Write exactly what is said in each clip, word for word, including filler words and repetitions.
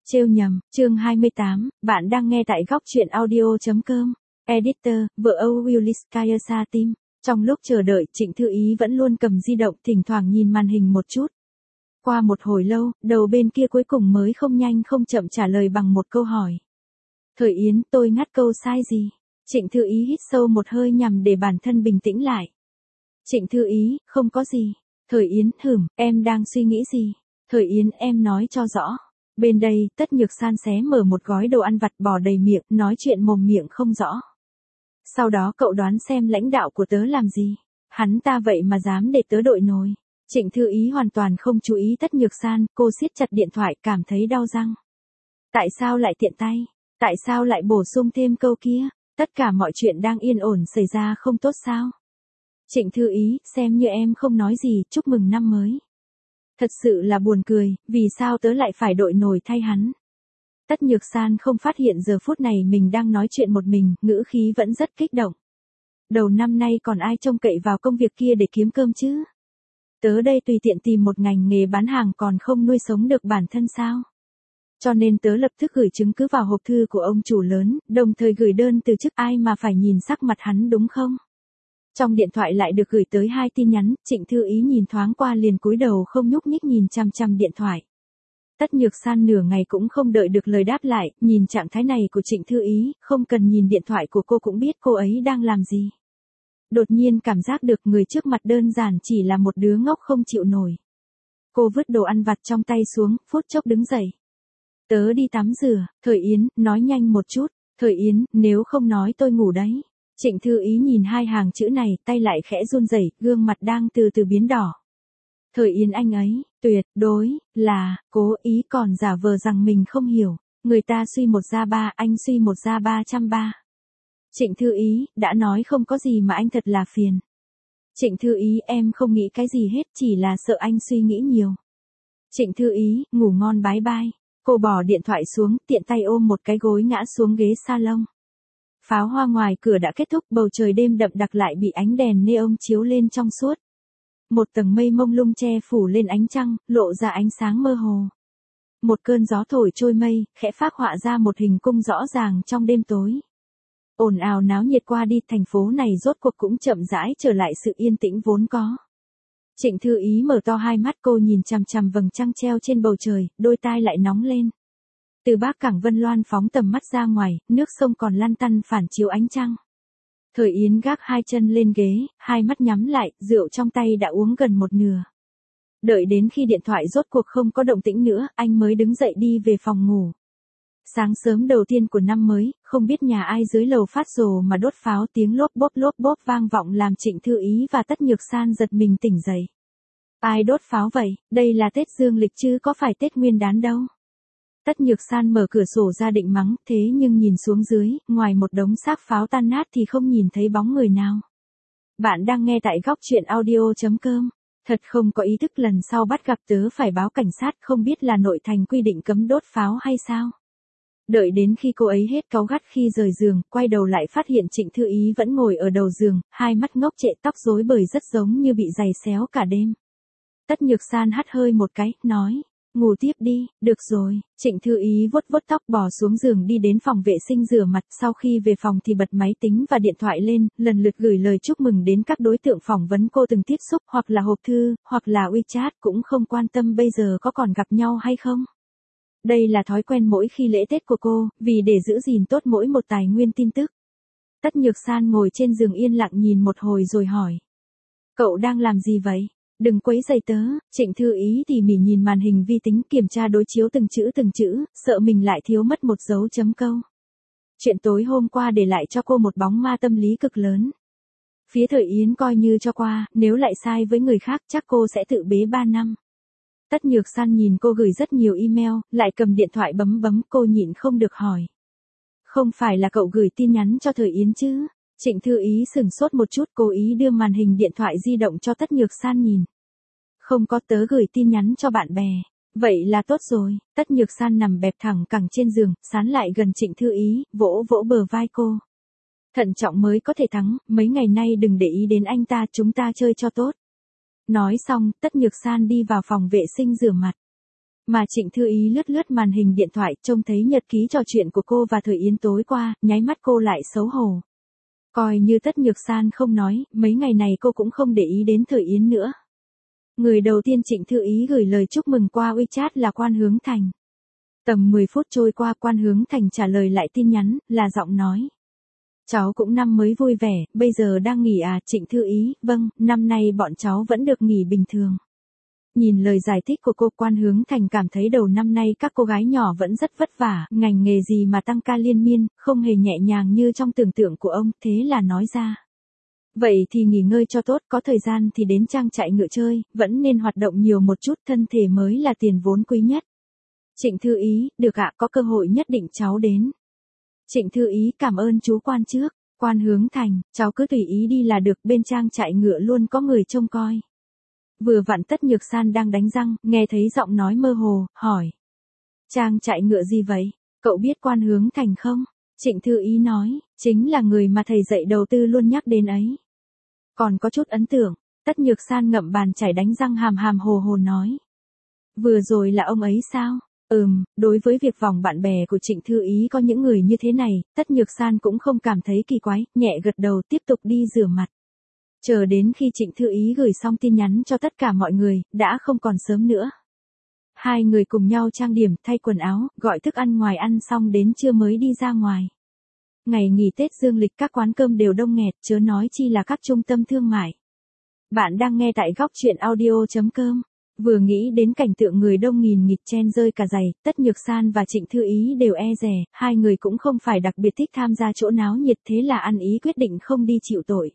Trêu nhầm, chương hai mươi tám, bạn đang nghe tại góc truyện audio.com. Editor, vợ Âu Willis Sa Tim. Trong lúc chờ đợi, Trịnh Thư Ý vẫn luôn cầm di động, thỉnh thoảng nhìn màn hình một chút. Qua một hồi lâu, đầu bên kia cuối cùng mới không nhanh không chậm trả lời bằng một câu hỏi. Thời Yến, tôi ngắt câu sai gì? Trịnh Thư Ý hít sâu một hơi nhằm để bản thân bình tĩnh lại. Trịnh Thư Ý, không có gì. Thời Yến, hửm, em đang suy nghĩ gì? Thời Yến, em nói cho rõ. Bên đây, Tất Nhược San xé mở một gói đồ ăn vặt bỏ đầy miệng, nói chuyện mồm miệng không rõ. Sau đó cậu đoán xem lãnh đạo của tớ làm gì? Hắn ta vậy mà dám để tớ đội nồi. Trịnh Thư Ý hoàn toàn không chú ý Tất Nhược San, cô siết chặt điện thoại cảm thấy đau răng. Tại sao lại tiện tay? Tại sao lại bổ sung thêm câu kia? Tất cả mọi chuyện đang yên ổn xảy ra không tốt sao? Trịnh Thư Ý, xem như em không nói gì, chúc mừng năm mới. Thật sự là buồn cười, vì sao tớ lại phải đội nồi thay hắn? Tất Nhược San không phát hiện giờ phút này mình đang nói chuyện một mình, ngữ khí vẫn rất kích động. Đầu năm nay còn ai trông cậy vào công việc kia để kiếm cơm chứ? Tớ đây tùy tiện tìm một ngành nghề bán hàng còn không nuôi sống được bản thân sao? Cho nên tớ lập tức gửi chứng cứ vào hộp thư của ông chủ lớn, đồng thời gửi đơn từ chức, ai mà phải nhìn sắc mặt hắn đúng không? Trong điện thoại lại được gửi tới hai tin nhắn, Trịnh Thư Ý nhìn thoáng qua liền cúi đầu không nhúc nhích nhìn chằm chằm điện thoại. Tất Nhược San nửa ngày cũng không đợi được lời đáp lại, nhìn trạng thái này của Trịnh Thư Ý, không cần nhìn điện thoại của cô cũng biết cô ấy đang làm gì. Đột nhiên cảm giác được người trước mặt đơn giản chỉ là một đứa ngốc không chịu nổi. Cô vứt đồ ăn vặt trong tay xuống, phút chốc đứng dậy. Tớ đi tắm rửa. Thời Yến, nói nhanh một chút. Thời Yến, nếu không nói tôi ngủ đấy. Trịnh Thư Ý nhìn hai hàng chữ này, tay lại khẽ run rẩy, gương mặt đang từ từ biến đỏ. Thời Yến, anh ấy, tuyệt đối, là, cố ý còn giả vờ rằng mình không hiểu. Người ta suy một ra ba, anh suy một ra ba trăm ba. Trịnh Thư Ý, đã nói không có gì mà anh thật là phiền. Trịnh Thư Ý, em không nghĩ cái gì hết, chỉ là sợ anh suy nghĩ nhiều. Trịnh Thư Ý, ngủ ngon bái bai. Cô bỏ điện thoại xuống, tiện tay ôm một cái gối ngã xuống ghế salon. Pháo hoa ngoài cửa đã kết thúc, bầu trời đêm đậm đặc lại bị ánh đèn neon chiếu lên trong suốt. Một tầng mây mông lung che phủ lên ánh trăng, lộ ra ánh sáng mơ hồ. Một cơn gió thổi trôi mây, khẽ phác họa ra một hình cung rõ ràng trong đêm tối. Ồn ào náo nhiệt qua đi, thành phố này rốt cuộc cũng chậm rãi trở lại sự yên tĩnh vốn có. Trịnh Thư Ý mở to hai mắt, cô nhìn chằm chằm vầng trăng treo trên bầu trời, đôi tai lại nóng lên. Từ Bắc Cảng Vân Loan phóng tầm mắt ra ngoài, nước sông còn lăn tăn phản chiếu ánh trăng. Thời Yến gác hai chân lên ghế, hai mắt nhắm lại, rượu trong tay đã uống gần một nửa. Đợi đến khi điện thoại rốt cuộc không có động tĩnh nữa, anh mới đứng dậy đi về phòng ngủ. Sáng sớm đầu tiên của năm mới, không biết nhà ai dưới lầu phát rồ mà đốt pháo, tiếng lốp bốp lốp bốp vang vọng làm Trịnh Thư Ý và Tất Nhược San giật mình tỉnh dậy. Ai đốt pháo vậy, đây là Tết Dương lịch chứ có phải Tết Nguyên đán đâu. Tất Nhược San mở cửa sổ ra định mắng, thế nhưng nhìn xuống dưới, ngoài một đống xác pháo tan nát thì không nhìn thấy bóng người nào. Bạn đang nghe tại góc truyện audio.com. Thật không có ý thức, lần sau bắt gặp tớ phải báo cảnh sát, không biết là nội thành quy định cấm đốt pháo hay sao. Đợi đến khi cô ấy hết cáu gắt khi rời giường, quay đầu lại phát hiện Trịnh Thư Ý vẫn ngồi ở đầu giường, hai mắt ngốc trệ, tóc rối bời rất giống như bị giày xéo cả đêm. Tất Nhược San hắt hơi một cái, nói, ngủ tiếp đi, được rồi. Trịnh Thư Ý vuốt vuốt tóc bò xuống giường đi đến phòng vệ sinh rửa mặt, sau khi về phòng thì bật máy tính và điện thoại lên, lần lượt gửi lời chúc mừng đến các đối tượng phỏng vấn cô từng tiếp xúc, hoặc là hộp thư, hoặc là WeChat, cũng không quan tâm bây giờ có còn gặp nhau hay không. Đây là thói quen mỗi khi lễ Tết của cô, vì để giữ gìn tốt mỗi một tài nguyên tin tức. Tất Nhược San ngồi trên giường yên lặng nhìn một hồi rồi hỏi. Cậu đang làm gì vậy? Đừng quấy rầy tớ. Trịnh Thư Ý tỉ mỉ nhìn màn hình vi tính, kiểm tra đối chiếu từng chữ từng chữ, sợ mình lại thiếu mất một dấu chấm câu. Chuyện tối hôm qua để lại cho cô một bóng ma tâm lý cực lớn. Phía Thời Yến coi như cho qua, nếu lại sai với người khác chắc cô sẽ tự bế ba năm. Tất Nhược San nhìn cô gửi rất nhiều email, lại cầm điện thoại bấm bấm, cô nhịn không được hỏi. Không phải là cậu gửi tin nhắn cho Thời Yến chứ? Trịnh Thư Ý sửng sốt một chút, cố ý đưa màn hình điện thoại di động cho Tất Nhược San nhìn. Không có, tớ gửi tin nhắn cho bạn bè. Vậy là tốt rồi. Tất Nhược San nằm bẹp thẳng cẳng trên giường, sán lại gần Trịnh Thư Ý, vỗ vỗ bờ vai cô. Thận trọng mới có thể thắng, mấy ngày nay đừng để ý đến anh ta, chúng ta chơi cho tốt. Nói xong, Tất Nhược San đi vào phòng vệ sinh rửa mặt. Mà Trịnh Thư Ý lướt lướt màn hình điện thoại trông thấy nhật ký trò chuyện của cô và Thời Yến tối qua, nháy mắt cô lại xấu hổ. Coi như Tất Nhược San không nói, mấy ngày này cô cũng không để ý đến Thời Yến nữa. Người đầu tiên Trịnh Thư Ý gửi lời chúc mừng qua WeChat là Quan Hướng Thành. Tầm mười phút trôi qua Quan Hướng Thành trả lời lại tin nhắn, là giọng nói. Cháu cũng năm mới vui vẻ, bây giờ đang nghỉ à? Trịnh Thư Ý, vâng, năm nay bọn cháu vẫn được nghỉ bình thường. Nhìn lời giải thích của cô, Quan Hướng Thành cảm thấy đầu năm nay các cô gái nhỏ vẫn rất vất vả, ngành nghề gì mà tăng ca liên miên, không hề nhẹ nhàng như trong tưởng tượng của ông, thế là nói ra. Vậy thì nghỉ ngơi cho tốt, có thời gian thì đến trang trại ngựa chơi, vẫn nên hoạt động nhiều một chút, thân thể mới là tiền vốn quý nhất. Trịnh Thư Ý, được ạ, có cơ hội nhất định cháu đến. Trịnh Thư Ý, cảm ơn chú Quan trước. Quan Hướng Thành, cháu cứ tùy ý đi là được, bên trang trại ngựa luôn có người trông coi. Vừa vặn Tất Nhược San đang đánh răng, nghe thấy giọng nói mơ hồ, hỏi. Trang trại ngựa gì vậy? Cậu biết Quan Hướng Thành không? Trịnh Thư Ý nói, chính là người mà thầy dạy đầu tư luôn nhắc đến ấy. Còn có chút ấn tượng, Tất Nhược San ngậm bàn chải đánh răng hàm hàm hồ hồ nói. Vừa rồi là ông ấy sao? Ừm, đối với việc vòng bạn bè của Trịnh Thư Ý có những người như thế này, Tất Nhược San cũng không cảm thấy kỳ quái, nhẹ gật đầu tiếp tục đi rửa mặt. Chờ đến khi Trịnh Thư Ý gửi xong tin nhắn cho tất cả mọi người, đã không còn sớm nữa. Hai người cùng nhau trang điểm, thay quần áo, gọi thức ăn ngoài ăn xong đến trưa mới đi ra ngoài. Ngày nghỉ Tết dương lịch các quán cơm đều đông nghẹt, chớ nói chi là các trung tâm thương mại. Bạn đang nghe tại góc truyện audio chấm com. Vừa nghĩ đến cảnh tượng người đông nghìn nghịt chen rơi cả giày, Tất Nhược San và Trịnh Thư Ý đều e dè, hai người cũng không phải đặc biệt thích tham gia chỗ náo nhiệt, thế là ăn ý quyết định không đi chịu tội.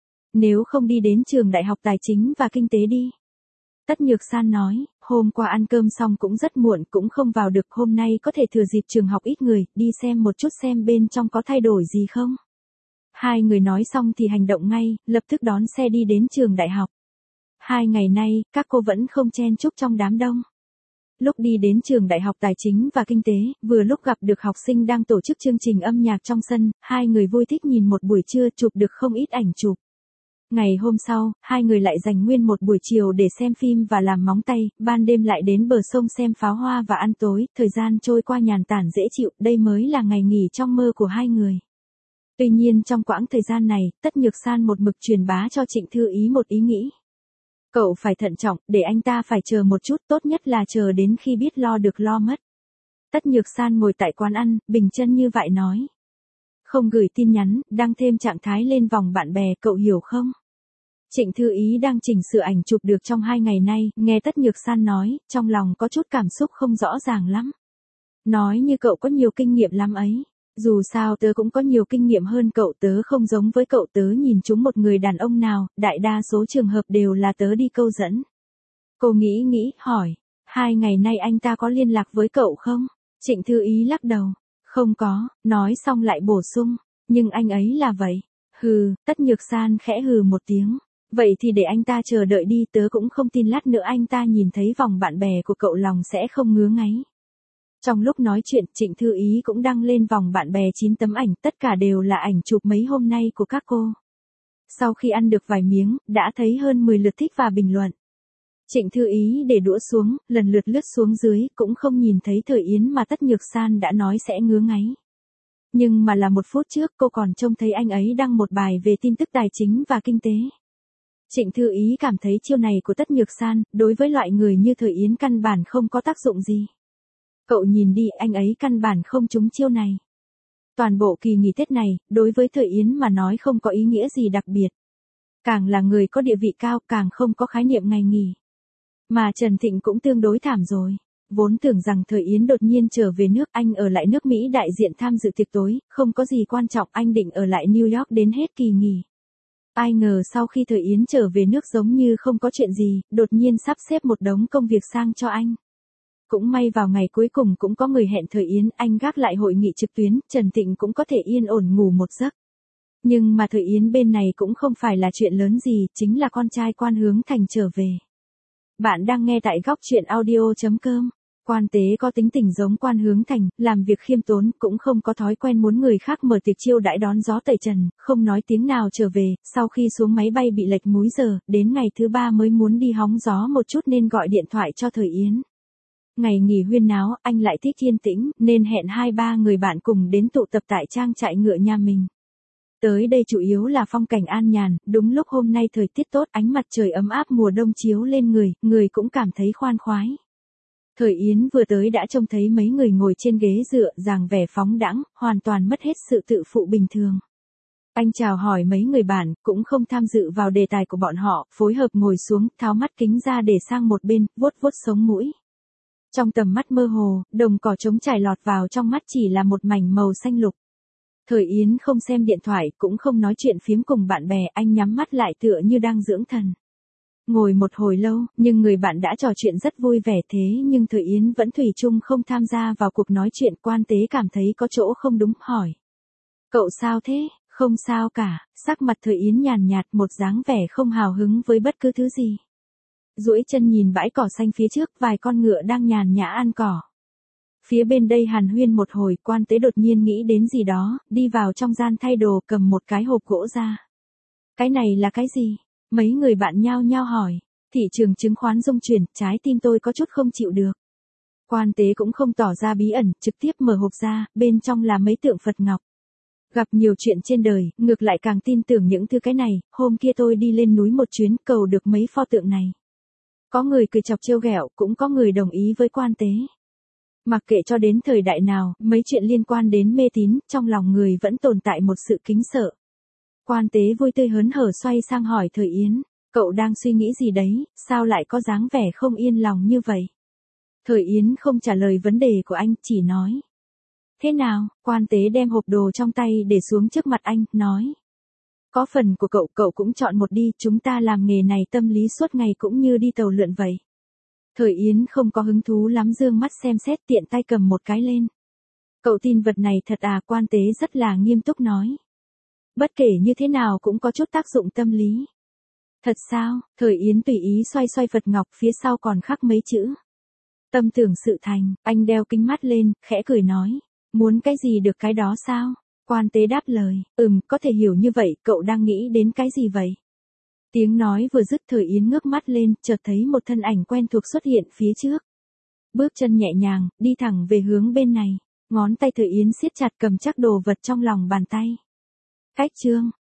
Nếu không đi đến trường Đại học Tài chính và Kinh tế đi. Tất Nhược San nói, hôm qua ăn cơm xong cũng rất muộn, cũng không vào được, hôm nay có thể thừa dịp trường học ít người, đi xem một chút xem bên trong có thay đổi gì không. Hai người nói xong thì hành động ngay, lập tức đón xe đi đến trường đại học. Hai ngày nay, các cô vẫn không chen chúc trong đám đông. Lúc đi đến trường Đại học Tài chính và Kinh tế, vừa lúc gặp được học sinh đang tổ chức chương trình âm nhạc trong sân, hai người vui thích nhìn một buổi trưa, chụp được không ít ảnh chụp. Ngày hôm sau, hai người lại dành nguyên một buổi chiều để xem phim và làm móng tay, ban đêm lại đến bờ sông xem pháo hoa và ăn tối, thời gian trôi qua nhàn tản dễ chịu, đây mới là ngày nghỉ trong mơ của hai người. Tuy nhiên trong quãng thời gian này, Tất Nhược San một mực truyền bá cho Trịnh Thư Ý một ý nghĩ. Cậu phải thận trọng, để anh ta phải chờ một chút, tốt nhất là chờ đến khi biết lo được lo mất. Tất Nhược San ngồi tại quán ăn, bình chân như vậy nói. Không gửi tin nhắn, đăng thêm trạng thái lên vòng bạn bè, cậu hiểu không? Trịnh Thư Ý đang chỉnh sửa ảnh chụp được trong hai ngày nay, nghe Tất Nhược San nói, trong lòng có chút cảm xúc không rõ ràng lắm. Nói như cậu có nhiều kinh nghiệm lắm ấy. Dù sao tớ cũng có nhiều kinh nghiệm hơn cậu, tớ không giống với cậu, tớ nhìn chúng một người đàn ông nào, đại đa số trường hợp đều là tớ đi câu dẫn. Cô nghĩ nghĩ, hỏi, hai ngày nay anh ta có liên lạc với cậu không? Trịnh Thư Ý lắc đầu, không có, nói xong lại bổ sung, nhưng anh ấy là vậy. Hừ, Tất Nhược San khẽ hừ một tiếng. Vậy thì để anh ta chờ đợi đi, tớ cũng không tin lát nữa anh ta nhìn thấy vòng bạn bè của cậu lòng sẽ không ngứa ngáy. Trong lúc nói chuyện, Trịnh Thư Ý cũng đăng lên vòng bạn bè chín tấm ảnh, tất cả đều là ảnh chụp mấy hôm nay của các cô. Sau khi ăn được vài miếng, đã thấy hơn mười lượt thích và bình luận. Trịnh Thư Ý để đũa xuống, lần lượt lướt xuống dưới, cũng không nhìn thấy Thời Yến mà Tất Nhược San đã nói sẽ ngứa ngáy. Nhưng mà là một phút trước cô còn trông thấy anh ấy đăng một bài về tin tức tài chính và kinh tế. Trịnh Thư Ý cảm thấy chiêu này của Tất Nhược San, đối với loại người như Thời Yến căn bản không có tác dụng gì. Cậu nhìn đi, anh ấy căn bản không trúng chiêu này. Toàn bộ kỳ nghỉ Tết này, đối với Thời Yến mà nói không có ý nghĩa gì đặc biệt. Càng là người có địa vị cao, càng không có khái niệm ngày nghỉ. Mà Trần Thịnh cũng tương đối thảm rồi. Vốn tưởng rằng Thời Yến đột nhiên trở về nước, anh ở lại nước Mỹ đại diện tham dự tiệc tối, không có gì quan trọng, anh định ở lại New York đến hết kỳ nghỉ. Ai ngờ sau khi Thời Yến trở về nước giống như không có chuyện gì, đột nhiên sắp xếp một đống công việc sang cho anh. Cũng may vào ngày cuối cùng cũng có người hẹn Thời Yến, anh gác lại hội nghị trực tuyến, Trần Thịnh cũng có thể yên ổn ngủ một giấc. Nhưng mà Thời Yến bên này cũng không phải là chuyện lớn gì, chính là con trai Quan Hướng Thành trở về. Bạn đang nghe tại góc truyện audio chấm com. Quan Tế có tính tình giống Quan Hướng Thành, làm việc khiêm tốn, cũng không có thói quen muốn người khác mở tiệc chiêu đãi đón gió tẩy trần, không nói tiếng nào trở về, sau khi xuống máy bay bị lệch múi giờ, đến ngày thứ ba mới muốn đi hóng gió một chút nên gọi điện thoại cho Thời Yến. Ngày nghỉ huyên náo, anh lại thích yên tĩnh, nên hẹn hai ba người bạn cùng đến tụ tập tại trang trại ngựa nhà mình. Tới đây chủ yếu là phong cảnh an nhàn, đúng lúc hôm nay thời tiết tốt, ánh mặt trời ấm áp mùa đông chiếu lên người, người cũng cảm thấy khoan khoái. Thời Yến vừa tới đã trông thấy mấy người ngồi trên ghế dựa, dáng vẻ phóng đãng, hoàn toàn mất hết sự tự phụ bình thường. Anh chào hỏi mấy người bạn, cũng không tham dự vào đề tài của bọn họ, phối hợp ngồi xuống, tháo mắt kính ra để sang một bên, vuốt vuốt sống mũi. Trong tầm mắt mơ hồ, đồng cỏ trống trải lọt vào trong mắt chỉ là một mảnh màu xanh lục. Thời Yến không xem điện thoại, cũng không nói chuyện phím cùng bạn bè, anh nhắm mắt lại tựa như đang dưỡng thần. Ngồi một hồi lâu, nhưng người bạn đã trò chuyện rất vui vẻ thế nhưng Thời Yến vẫn thủy chung không tham gia vào cuộc nói chuyện. Quan Tế cảm thấy có chỗ không đúng, hỏi. Cậu sao thế? Không sao cả, sắc mặt Thời Yến nhàn nhạt, một dáng vẻ không hào hứng với bất cứ thứ gì. Duỗi chân nhìn bãi cỏ xanh phía trước, vài con ngựa đang nhàn nhã ăn cỏ. Phía bên đây hàn huyên một hồi, Quan Tế đột nhiên nghĩ đến gì đó, đi vào trong gian thay đồ, cầm một cái hộp gỗ ra. Cái này là cái gì? Mấy người bạn nhao nhao hỏi. Thị trường chứng khoán rung chuyển, trái tim tôi có chút không chịu được. Quan Tế cũng không tỏ ra bí ẩn, trực tiếp mở hộp ra, bên trong là mấy tượng Phật ngọc. Gặp nhiều chuyện trên đời, ngược lại càng tin tưởng những thứ cái này. Hôm kia tôi đi lên núi một chuyến, cầu được mấy pho tượng này. Có người cười chọc trêu ghẹo, cũng có người đồng ý với Quan Tế. Mặc kệ cho đến thời đại nào, mấy chuyện liên quan đến mê tín, trong lòng người vẫn tồn tại một sự kính sợ. Quan Tế vui tươi hớn hở xoay sang hỏi Thời Yến, cậu đang suy nghĩ gì đấy, sao lại có dáng vẻ không yên lòng như vậy? Thời Yến không trả lời vấn đề của anh, chỉ nói. Thế nào? Quan Tế đem hộp đồ trong tay để xuống trước mặt anh, nói. Có phần của cậu, cậu cũng chọn một đi, chúng ta làm nghề này tâm lý suốt ngày cũng như đi tàu lượn vậy. Thời Yến không có hứng thú lắm, dương mắt xem xét, tiện tay cầm một cái lên. Cậu tin vật này thật à? Quan Tế rất là nghiêm túc nói. Bất kể như thế nào cũng có chút tác dụng tâm lý. Thật sao? Thời Yến tùy ý xoay xoay Phật ngọc, phía sau còn khắc mấy chữ. Tâm tưởng sự thành. Anh đeo kính mắt lên, khẽ cười nói. Muốn cái gì được cái đó sao? Quan Tế đáp lời. Ừm, có thể hiểu như vậy, cậu đang nghĩ đến cái gì vậy? Tiếng nói vừa dứt, Thời Yến ngước mắt lên, chợt thấy một thân ảnh quen thuộc xuất hiện phía trước. Bước chân nhẹ nhàng, đi thẳng về hướng bên này. Ngón tay Thời Yến siết chặt cầm chắc đồ vật trong lòng bàn tay. Cách chương.